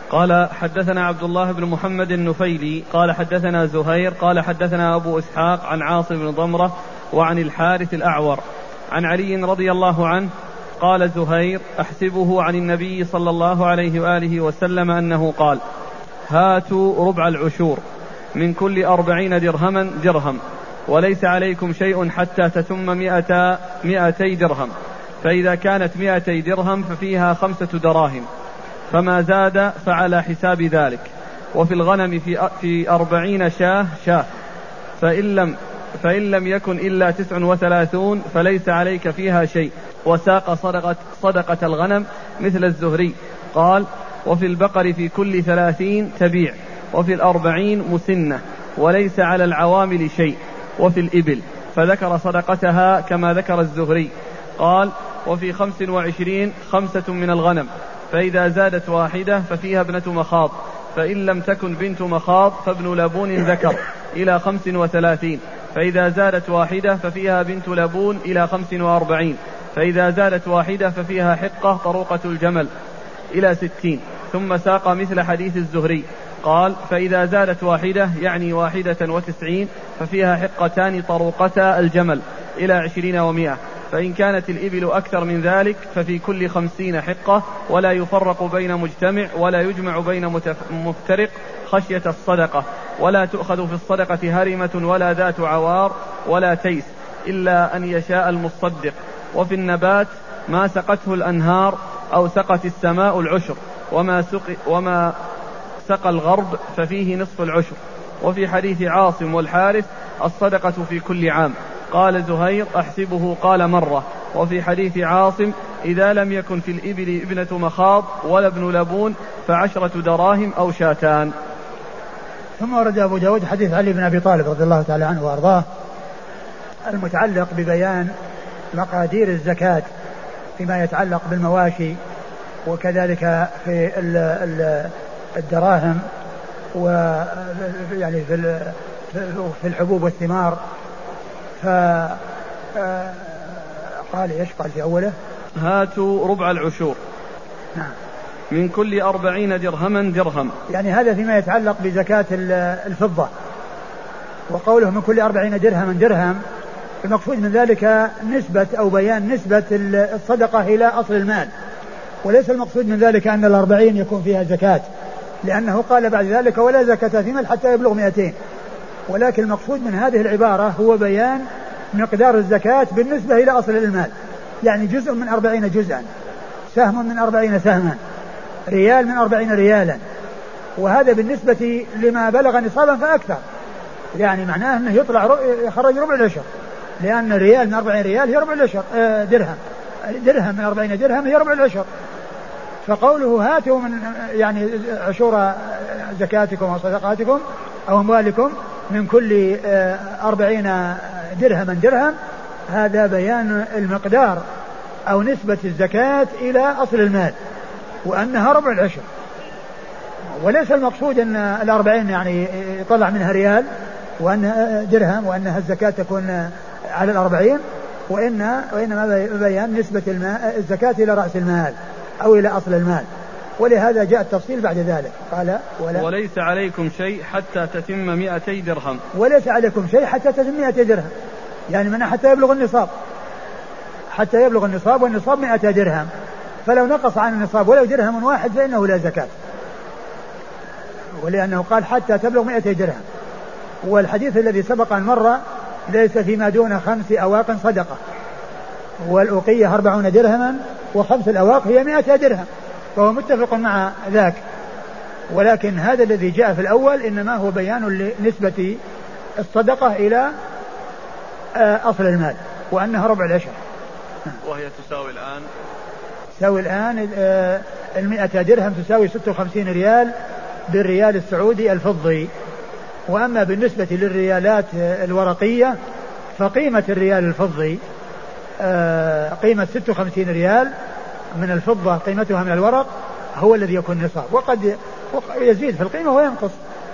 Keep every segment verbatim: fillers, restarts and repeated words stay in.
قال حدثنا عبد الله بن محمد النفيلي قال حدثنا زهير قال حدثنا أبو إسحاق عن عاصم بن ضمرة وعن الحارث الأعور عن علي رضي الله عنه قال زهير أحسبه عن النبي صلى الله عليه وآله وسلم أنه قال هاتوا ربع العشور من كل أربعين درهما درهم وليس عليكم شيء حتى تتم مئة مئتي درهم، فإذا كانت مئتي درهم ففيها خمسة دراهم، فما زاد فعلى حساب ذلك. وفي الغنم في في أربعين شاه شاه، فإن لم فإن لم يكن إلا تسع وثلاثون فليس عليك فيها شيء. وساق صدقة, صدقة الغنم مثل الزهري قال وفي البقر في كل ثلاثين تبيع، وفي الأربعين مسنة، وليس على العوامل شيء. وفي الإبل فذكر صدقتها كما ذكر الزهري قال وفي خمس وعشرين خمسة من الغنم، فإذا زادت واحدة ففيها ابنة مخاض، فإن لم تكن بنت مخاض فابن لبون ذكر إلى خمس وثلاثين، فإذا زادت واحدة ففيها بنت لبون إلى خمس وأربعين، فإذا زادت واحدة ففيها حقة طروقة الجمل إلى ستين. ثم ساق مثل حديث الزهري قال فإذا زادت واحدة يعني واحدة وتسعين ففيها حقتان طروقتا الجمل إلى عشرين ومائة، فإن كانت الإبل أكثر من ذلك ففي كل خمسين حقة، ولا يفرق بين مجتمع ولا يجمع بين مفترق خشية الصدقة، ولا تؤخذ في الصدقة هرمة ولا ذات عوار ولا تيس إلا أن يشاء المصدق. وفي النبات ما سقته الأنهار أو سقت السماء العشر، وما سقي وما سقى الغرب ففيه نصف العشر. وفي حديث عاصم والحارث الصدقة في كل عام. قال زهير أحسبه قال مرة. وفي حديث عاصم إذا لم يكن في الإبل ابنة مخاض ولا ابن لبون فعشرة دراهم أو شاتان. ثم ورد أبو داود حديث علي بن أبي طالب رضي الله تعالى عنه وأرضاه المتعلق ببيان مقادير الزكاة فيما يتعلق بالمواشي، وكذلك في الدراهم، ويعني في الحبوب والثمار. فقال ايش قال في أوله؟ هاتوا ربع العشور. نعم. من كل أربعين درهما درهم، يعني هذا فيما يتعلق بزكاة الفضة. وقوله من كل أربعين درهما درهم المقصود من ذلك نسبة أو بيان نسبة الصدقة إلى أصل المال، وليس المقصود من ذلك أن الأربعين يكون فيها زكاة، لأنه قال بعد ذلك ولا زكاة في مال حتى يبلغ مئتين. ولكن المقصود من هذه العبارة هو بيان مقدار الزكاة بالنسبة إلى أصل المال، يعني جزء من أربعين جزءا، سهم من أربعين سهما، ريال من أربعين ريالا، وهذا بالنسبة لما بلغ نصابا فأكثر، يعني معناه أنه يطلع يخرج ربع العشر، لأن الريال من أربعين ريال هي ربع العشر درهم، درهم من أربعين درهم هي ربع العشر. فقوله هاتوا من يعني عشور زكاتكم وصدقاتكم أو أموالكم من كل أربعين درهما درهم، هذا بيان المقدار أو نسبة الزكاة إلى أصل المال، وأنها ربع العشر. وليس المقصود أن الأربعين يعني يطلع منها ريال وأنها درهم وأنها الزكاة تكون على الأربعين، وإن وإنما بيان نسبة الماء الزكاة إلى رأس المال أو إلى أصل المال. ولهذا جاء التفصيل بعد ذلك قال ولا وليس عليكم شيء حتى تتم مئتي درهم. وليس عليكم شيء حتى تتم مئتي درهم، يعني من حتى يبلغ النصاب، حتى يبلغ النصاب، والنصاب مئة درهم، فلو نقص عن النصاب ولو درهم واحد فإنه لا زكاة، ولأنه قال حتى تبلغ مئتي درهم. والحديث الذي سبق أن مر ليس فيما دون خمس أواق صدقة، والأوقية أربعون درهما وخمس الأواق هي مئة درهم، فهو متفق مع ذاك. ولكن هذا الذي جاء في الأول إنما هو بيان لنسبة الصدقة إلى أصل المال وأنها ربع العشر. وهي تساوي الآن تساوي الآن المئة درهم تساوي ستة وخمسين ريال بالريال السعودي الفضي. وأما بالنسبة للريالات الورقية فقيمة الريال الفضي قيمة ستة وخمسين ريال من الفضة قيمتها من الورق هو الذي يكون نصاب، وقد يزيد في القيمة وينقص.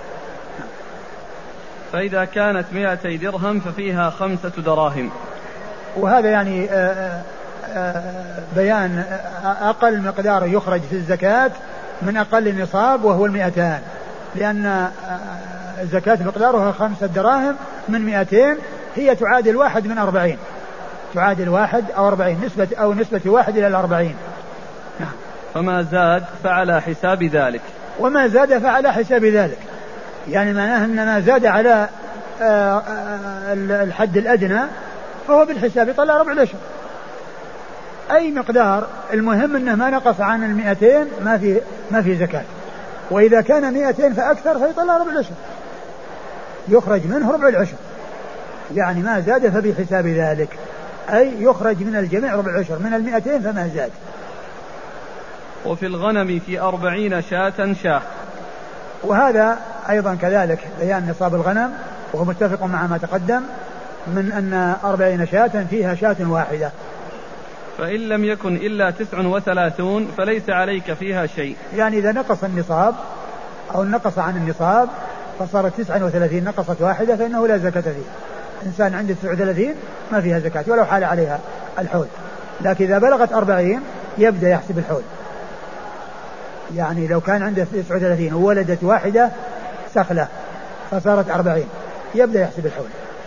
فإذا كانت مئتي درهم ففيها خمسة دراهم. وهذا يعني بيان أقل مقدار يخرج في الزكاة من أقل النصاب وهو المئتان، لأن الزكاة مقدارها خمسة دراهم من مئتين، هي تعادل واحد من أربعين، تعادل واحد أو أربعين، نسبة أو نسبة واحد إلى الأربعين. نعم. فما زاد فعلى حساب ذلك. وما زاد فعلى حساب ذلك، يعني معناه أن ما زاد على الحد الأدنى فهو بالحساب يطلع ربع العشر، أي مقدار، المهم أنه ما نقص عن المئتين ما في ما في زكاة. وإذا كان مئتين فأكثر فيطلع ربع العشر، يخرج منه ربع العشر، يعني ما زاد فبحساب ذلك، أي يخرج من الجميع ربع العشر، من المئتين فما زاد. وفي الغنم في أربعين شاة شاه. وهذا أيضا كذلك بيان نصاب الغنم، وهو متفق مع ما تقدم من أن أربعين شاة فيها شاة واحدة. فإن لم يكن إلا تسع وثلاثون فليس عليك فيها شيء. يعني إذا نقص النصاب أو نقص عن النصاب فصارت تسع وثلاثين نقصت واحدة فإنه لا زكاة فيه. إنسان عنده تسع وثلاثين ما فيها زكاة ولو حال عليها الحول، لكن إذا بلغت أربعين يبدأ يحسب الحول. يعني لو كان عنده تسع وثلاثين وولدت واحدة سخلة فصارت أربعين يبدأ يحسب الحول.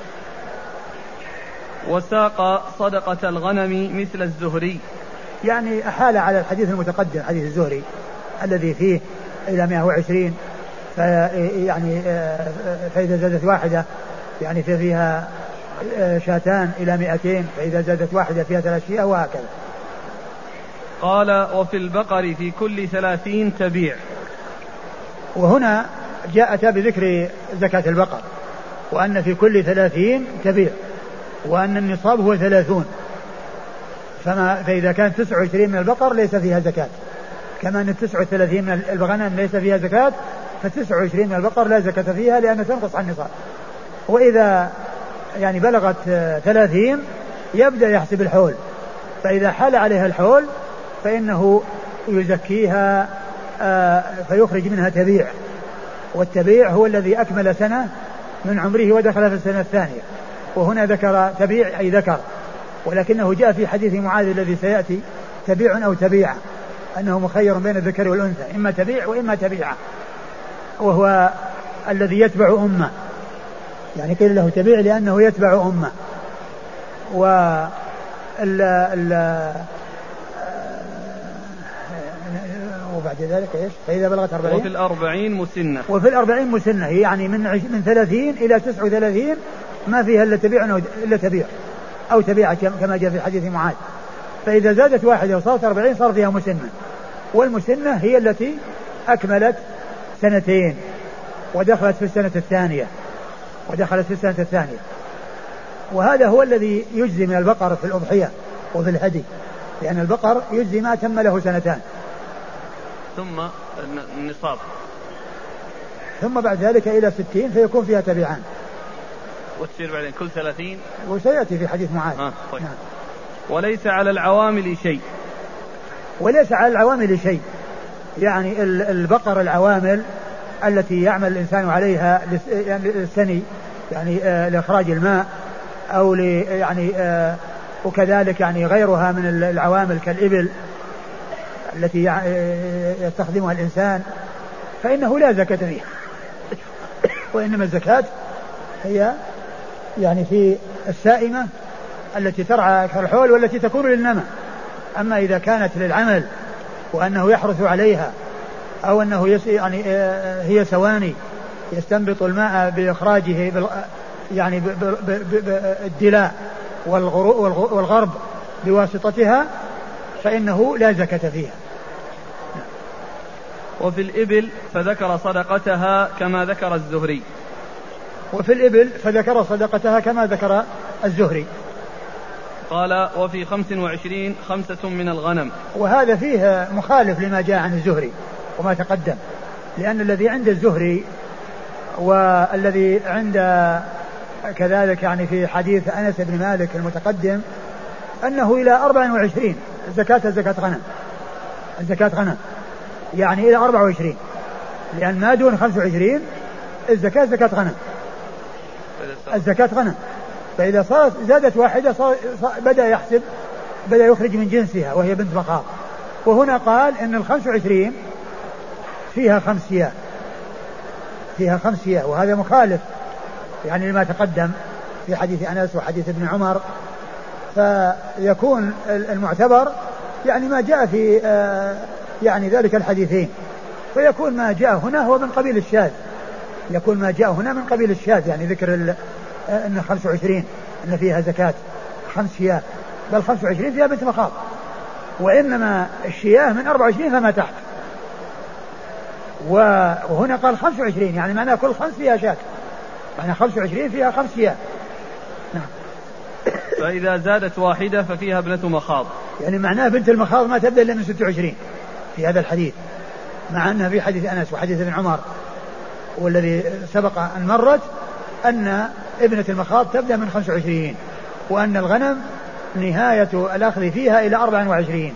وساق صدقة الغنم مثل الزهري، يعني أحال على الحديث المتقدم حديث الزهري الذي فيه إلى مئة وعشرين، يعني فإذا زادت واحدة يعني فيها شاتان إلى مئتين، فإذا زادت واحدة فيها ثلاث شيئة وهكذا. قال وفي البقر في كل ثلاثين تبيع. وهنا جاءت بذكر زكاة البقر، وأن في كل ثلاثين تبيع، وأن النصاب هو ثلاثون، فما فإذا كان تسع وعشرين من البقر ليس فيها زكاة، كما أن التسع وثلاثين من الغنم ليس فيها زكاة، فالتسع وعشرين من البقر لا زكاة فيها لأنها تنقص عن النصاب. وإذا يعني بلغت ثلاثين يبدأ يحسب الحول، فإذا حال عليها الحول فإنه يزكيها آه فيخرج منها تبيع، والتبيع هو الذي أكمل سنة من عمره ودخل في السنة الثانية. وهنا ذكر تبيع أي ذكر، ولكنه جاء في حديث معاذ الذي سيأتي تبيع أو تبيع، أنه مخير بين الذكر والأنثى، إما تبيع وإما تبيع، وهو الذي يتبع أمه، يعني قيل له تبيع لأنه يتبع أمه. و ال ال وبعد ذلك ايش؟ فإذا بلغت أربعين وفي الأربعين مسنة. وفي الأربعين مسنة، يعني من من ثلاثين إلى تسع وثلاثين ما فيها إلا تبيع إلا تبيع أو تبيع كما جاء في حديث معاذ. فإذا زادت واحدة وصارت أربعين صار فيها مسنة، والمسنة هي التي أكملت سنتين ودخلت في السنة الثانية ودخلت في السنة الثانية. وهذا هو الذي يجزي من البقر في الأضحية وفي الهدي، لأن البقر يجزي ما تم له سنتان. ثم النصاب، ثم بعد ذلك إلى ستين فيكون فيها تبعان، وتصير بعدين كل ثلاثين، وسيأتي في حديث معاذ. آه طيب. نعم. وليس على العوامل شيء. وليس على العوامل شيء، يعني البقر العوامل التي يعمل الإنسان عليها للسني، يعني آه لإخراج الماء أو يعني آه وكذلك يعني غيرها من العوامل كالإبل التي يستخدمها الإنسان، فإنه لا زكاة فيها، وإنما الزكاة هي يعني في السائمة التي ترعى كالحول والتي تكون للنمى. أما إذا كانت للعمل وأنه يحرث عليها أو أنه يس يعني هي سواني يستنبط الماء بإخراجه يعني بالدلاء والغرب بواسطتها فإنه لا زكاة فيها. وفي الإبل فذكر صدقتها كما ذكر الزهري. وفي الإبل فذكر صدقتها كما ذكر الزهري. قال وفي خمس وعشرين خمسة من الغنم. وهذا فيه مخالف لما جاء عن الزهري وما تقدم، لأن الذي عند الزهري والذي عند كذلك يعني في حديث أنس بن مالك المتقدم أنه إلى أربع وعشرين زكاة زكاة غنم، الزكاة غنم يعني إلى أربع وعشرين، لأن ما دون خمس وعشرين الزكاة زكاة غنم، الزكاة غنم. فإذا صارت زادت واحدة صار بدأ يحسب بدأ يخرج من جنسها وهي بنت مخاض. وهنا قال إن الخمس وعشرين فيها خمس سياه فيها خمس سياه وهذا مخالف يعني لما تقدم في حديث أنس وحديث ابن عمر. فيكون المعتبر يعني ما جاء في يعني ذلك الحديثين، فيكون ما جاء هنا هو من قبيل الشاذ، يكون ما جاء هنا من قبيل الشاذ، يعني ذكر أن خمس وعشرين أن فيها زكاة خمس شياه، بل خمس وعشرين فيها بنت مخاض، وإنما الشياه من أربع وعشرين فما تحت، وهنا قال خمس وعشرين يعني معناه كل خمس فيها شاة، معناه خمس وعشرين فيها خمس شياه. نعم. فإذا زادت واحدة ففيها ابنة مخاض، يعني معناه بنت المخاض ما تبدأ إلا من ستة وعشرين في هذا الحديث، مع أنها في حديث أنس وحديث ابن عمر والذي سبق أن مرت أن ابنة المخاض تبدأ من خمس وعشرين، وأن الغنم نهاية الأخذ فيها إلى أربع وعشرين.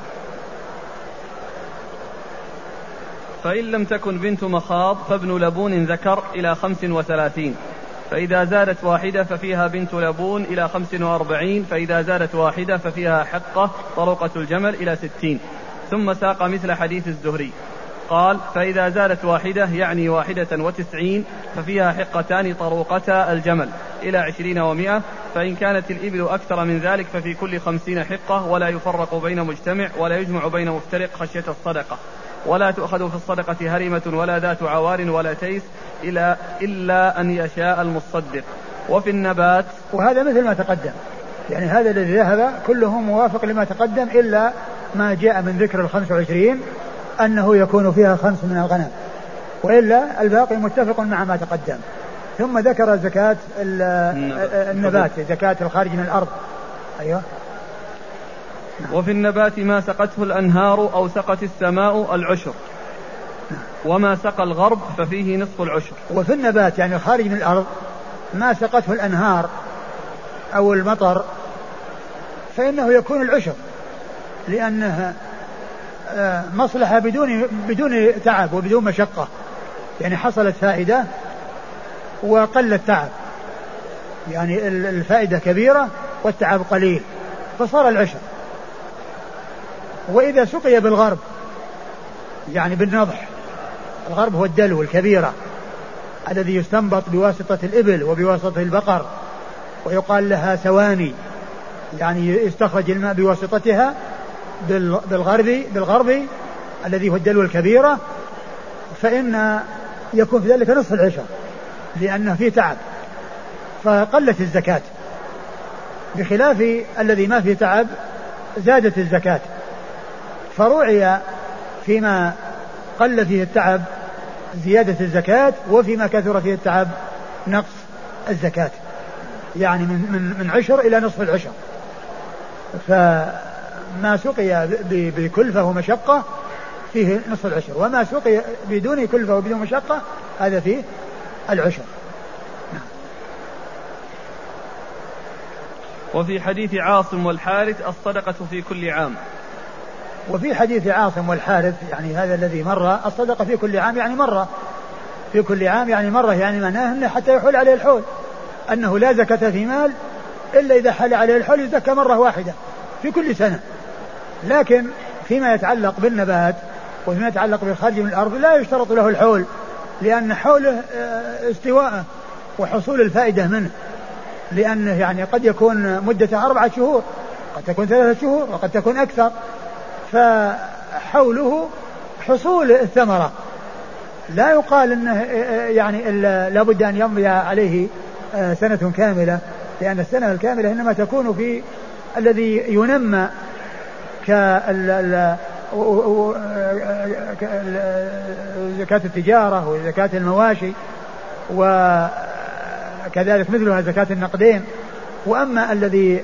فإن لم تكن بنت مخاض فابن لبون ذكر إلى خمس وثلاثين، فإذا زادت واحدة ففيها بنت لبون إلى خمس وأربعين، فإذا زادت واحدة ففيها حقة طرقة الجمل إلى ستين. ثم ساق مثل حديث الزهري قال فإذا زادت واحدة يعني واحدة وتسعين ففيها حقتان طروقتا الجمل إلى عشرين ومائة، فإن كانت الإبل أكثر من ذلك ففي كل خمسين حقة، ولا يفرق بين مجتمع ولا يجمع بين مفترق خشية الصدقة، ولا تؤخذ في الصدقة هرمة ولا ذات عوار ولا تيس إلا, إلا أن يشاء المصدق. وفي النبات، وهذا مثل ما تقدم، يعني هذا الذي ذهب كله موافق لما تقدم إلا ما جاء من ذكر الخمس وعشرين أنه يكون فيها خمس من الغنم، وإلا الباقي متفق مع ما تقدم. ثم ذكر زكاة النبات، زكاة الخارج من الأرض. أيوة. وفي النبات ما سقته الأنهار أو سقت السماء العشر، وما سقى الغرب ففيه نصف العشر. وفي النبات يعني الخارج من الأرض ما سقته الأنهار أو المطر فإنه يكون العشر، لأنها مصلحة بدون بدون تعب وبدون مشقة، يعني حصلت فائدة وقل التعب، يعني الفائدة كبيرة والتعب قليل فصار العشر. وإذا سقي بالغرب يعني بالنضح، الغرب هو الدلو الكبيرة الذي يستنبط بواسطة الإبل وبواسطة البقر، ويقال لها سواني، يعني يستخرج الماء بواسطتها بالغرب بالغرب الذي هو الدلو الكبيرة، فإن يكون في ذلك نصف العشر لأنه فيه تعب فقلت الزكاة، بخلاف الذي ما فيه تعب زادت الزكاة. فروعي فيما قل فيه التعب زيادة الزكاة، وفيما كثر فيه التعب نقص الزكاة، يعني من, من, من عشر إلى نصف العشر. فما سقي بكلفة ومشقة فيه نصف العشر، وما سقي بدون كلفة وبدون مشقة هذا فيه العشر. وفي حديث عاصم والحارث الصدقة في كل عام. وفي حديث عاصم والحارث يعني هذا الذي مر الصدقة في كل عام يعني مرة، في كل عام يعني مرة، يعني معناه أنه حتى يحول عليه الحول، أنه لا زكاة في مال إلا إذا حل عليه الحول يزكى مرة واحدة في كل سنة. لكن فيما يتعلق بالنبات وفيما يتعلق بالخارج من الأرض لا يشترط له الحول، لأن حوله استواءه وحصول الفائدة منه، لأنه يعني قد يكون مدة أربعة شهور، قد تكون ثلاثة شهور، وقد تكون أكثر، فحوله حصول الثمرة. لا يقال أنه يعني لابد أن يمضي عليه سنة كاملة، لأن السنة الكاملة إنما تكون في الذي ينمى كزكاة التجارة وزكاة المواشي، وكذلك مثلها زكاة النقدين. وأما الذي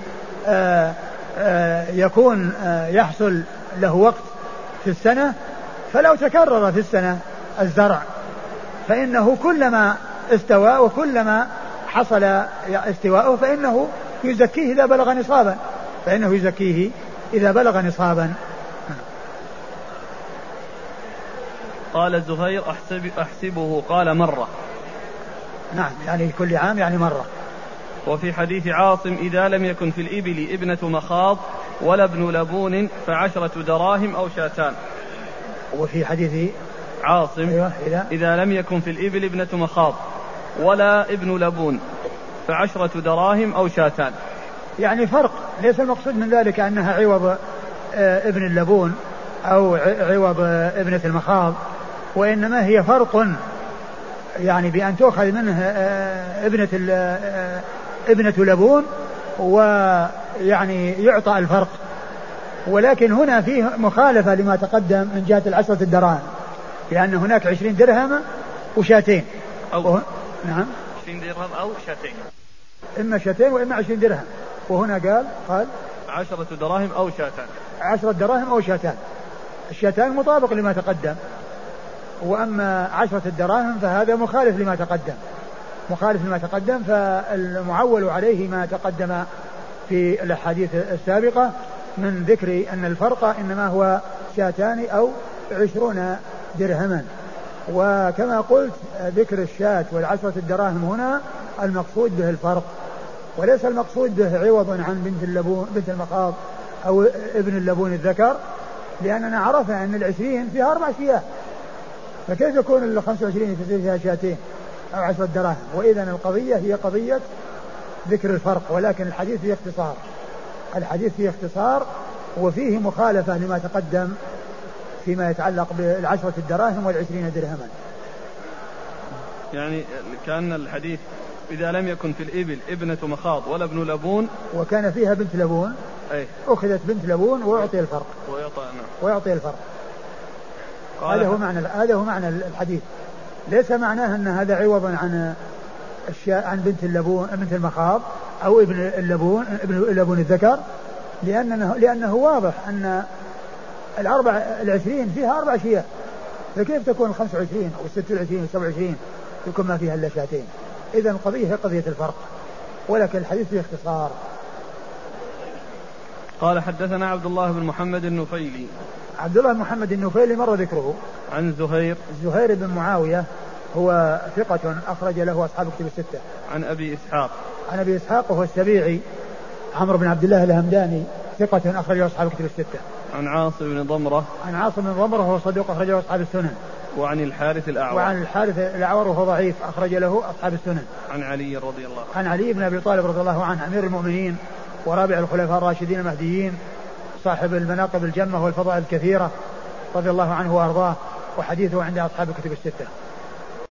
يكون يحصل له وقت في السنة، فلو تكرر في السنة الزرع فإنه كلما استوى وكلما حصل استواءه فإنه يزكيه إذا بلغ نصابا، فإنه يزكيه إذا بلغ نصابا. قال الزهير أحسب أحسبه قال مرة. نعم، يعني كل عام يعني مرة. وفي حديث عاصم إذا لم يكن في الإبل ابنة مخاض ولا ابن لبون فعشرة دراهم أو شاتان. وفي حديث عاصم أيوة إذا, إذا لم يكن في الإبل ابنة مخاض ولا ابن لبون فعشرة دراهم أو شاتان. يعني فرق، ليس المقصود من ذلك أنها عوض ابن اللبون أو عوض ابنة المخاض، وإنما هي فرق يعني بأن تؤخذ منه ابنة ابنة لبون ويعني يعطى الفرق. ولكن هنا فيه مخالفة لما تقدم من جهة العشرة الدراهم، لأن هناك عشرين درهم وشاتين أو وه... نعم عشرين درهم أو شاتين، إما شاتين وإما عشرين درهم. وهنا قال قال عشرة دراهم أو شاتان، عشرة دراهم أو شاتان. الشاتان مطابق لما تقدم، وأما عشرة الدراهم فهذا مخالف لما تقدم، مخالف لما تقدم. فالمعول عليه ما تقدم في الأحاديث السابقة من ذكر أن الفرق إنما هو شاتان أو عشرون درهما. وكما قلت ذكر الشات والعشرة الدراهم هنا المقصود به الفرق، وليس المقصود به عوض عن بنت اللبون بنت المخاض أو ابن اللبون الذكر، لأننا عرفنا أن العشرين فيها أربع شياه، فكيف يكون الخمس وعشرين فيها شاتين أو عشرة دراهم؟ وإذا القضية هي قضية ذكر الفرق، ولكن الحديث فيه اختصار، الحديث فيه اختصار وفيه مخالفة لما تقدم فيما يتعلق بالعشرة الدراهم والعشرين درهما. يعني كأن الحديث إذا لم يكن في الإبل ابنة مخاض ولا ابن لبون وكان فيها بنت لبون أي أخذت بنت لبون ويعطي الفرق ويعطي, ويعطي الفرق. هذا هو معنى هذا هو معنى الحديث. ليس معناه أن هذا عوضا عن الشياء عن بنت اللبون بنت المخاض أو ابن اللبون ابن اللبون الذكر، لأنه لأنه واضح أن الأربع العشرين فيها أربع شياه، فكيف تكون الخمس وعشرين أو الست وعشرين والسبع وعشرين يكون ما فيها إلا شاتين؟ إذا القضية هي قضية الفرق، ولكن الحديث فيه اختصار. قال حدثنا عبد الله بن محمد النفيلي. عبد الله بن محمد النفيلي مر ذكره. عن زهير زهير بن معاوية هو ثقة أخرج له أصحاب كتب الستة. عن أبي إسحاق. عن أبي إسحاق وهو السبيعي عمرو بن عبد الله الهمداني ثقة أخرج له أصحاب كتب الستة. عن عاصم بن ضمرة. عن عاصم بن ضمرة وهو صدوق أخرج له أصحاب السنن. وعن الحارث الأعور. وعن الحارث الأعور وهو ضعيف أخرج له أصحاب السنن. عن علي رضي الله عنه. عن علي بن أبي طالب رضي الله عنه أمير المؤمنين ورابع الخلفاء الراشدين المهديين صاحب المناقب الجمة والفضائل الكثيرة رضي الله عنه وأرضاه، وحديثه عند أصحاب كتب الستة.